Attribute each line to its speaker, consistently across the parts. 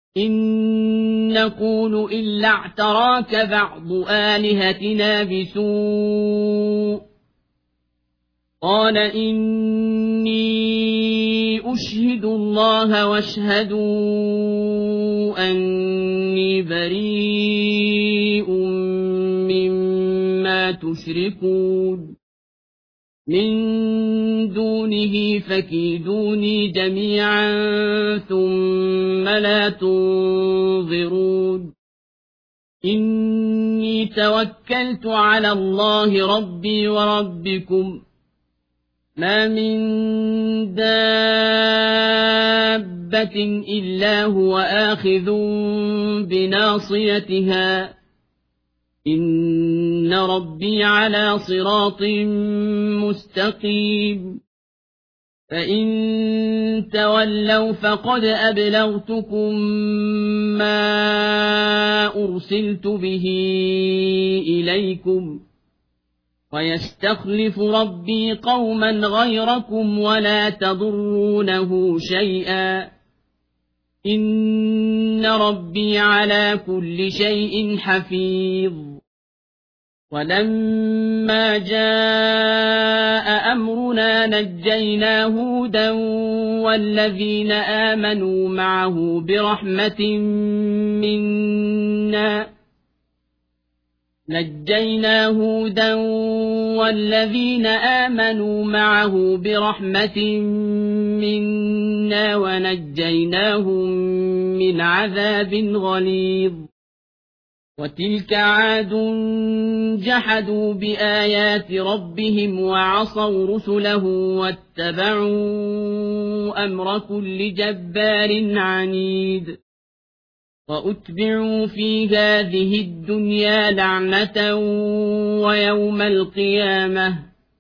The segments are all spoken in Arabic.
Speaker 1: إن نقول إلا اعتراك بعض آلهتنا بسوء قال إني أشهد الله واشهدوا أني بريء مما تشركون من دونه فكيدوني جميعا ثم لا تنظرون إني توكلت على الله ربي وربكم ما من دابة إلا هو آخذ بناصيتها إن ربي على صراط مستقيم فإن تولوا فقد أبلغتكم ما أرسلت به إليكم ويستخلف ربي قوما غيركم ولا تضرونه شيئا إن ربي على كل شيء حفيظ ولما جاء أمرنا نجينا هودا والذين آمنوا معه برحمة منا ونجيناهم من عذاب غليظ وتلك عاد جحدوا بآيات ربهم وعصوا رسله واتبعوا أمر كل جبار عنيد وأتبعوا في هذه الدنيا لعنة ويوم القيامة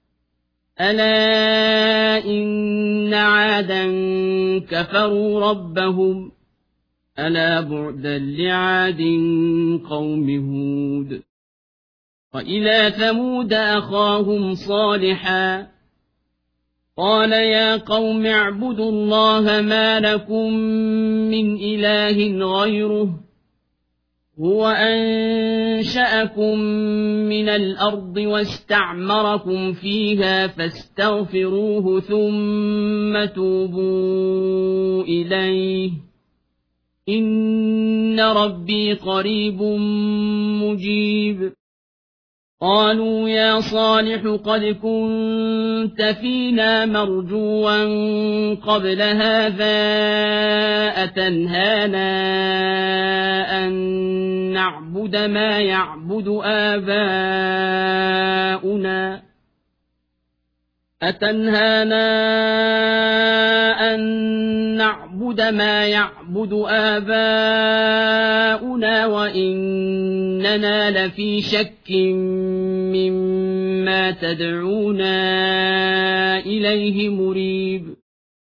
Speaker 1: ألا إن عادا كفروا ربهم ألا بعدا لعاد قوم هود وإلى ثمود أخاهم صالحا قال يا قوم اعبدوا الله ما لكم من إله غيره هو أنشأكم من الأرض واستعمركم فيها فاستغفروه ثم توبوا إليه إن ربي قريب مجيب قالوا يا صالح قد كنت فينا مرجوا قبل هذا أتنهانا أن نعبد ما يعبد آباؤنا وإننا لفي شك مما تدعونا إليه مريب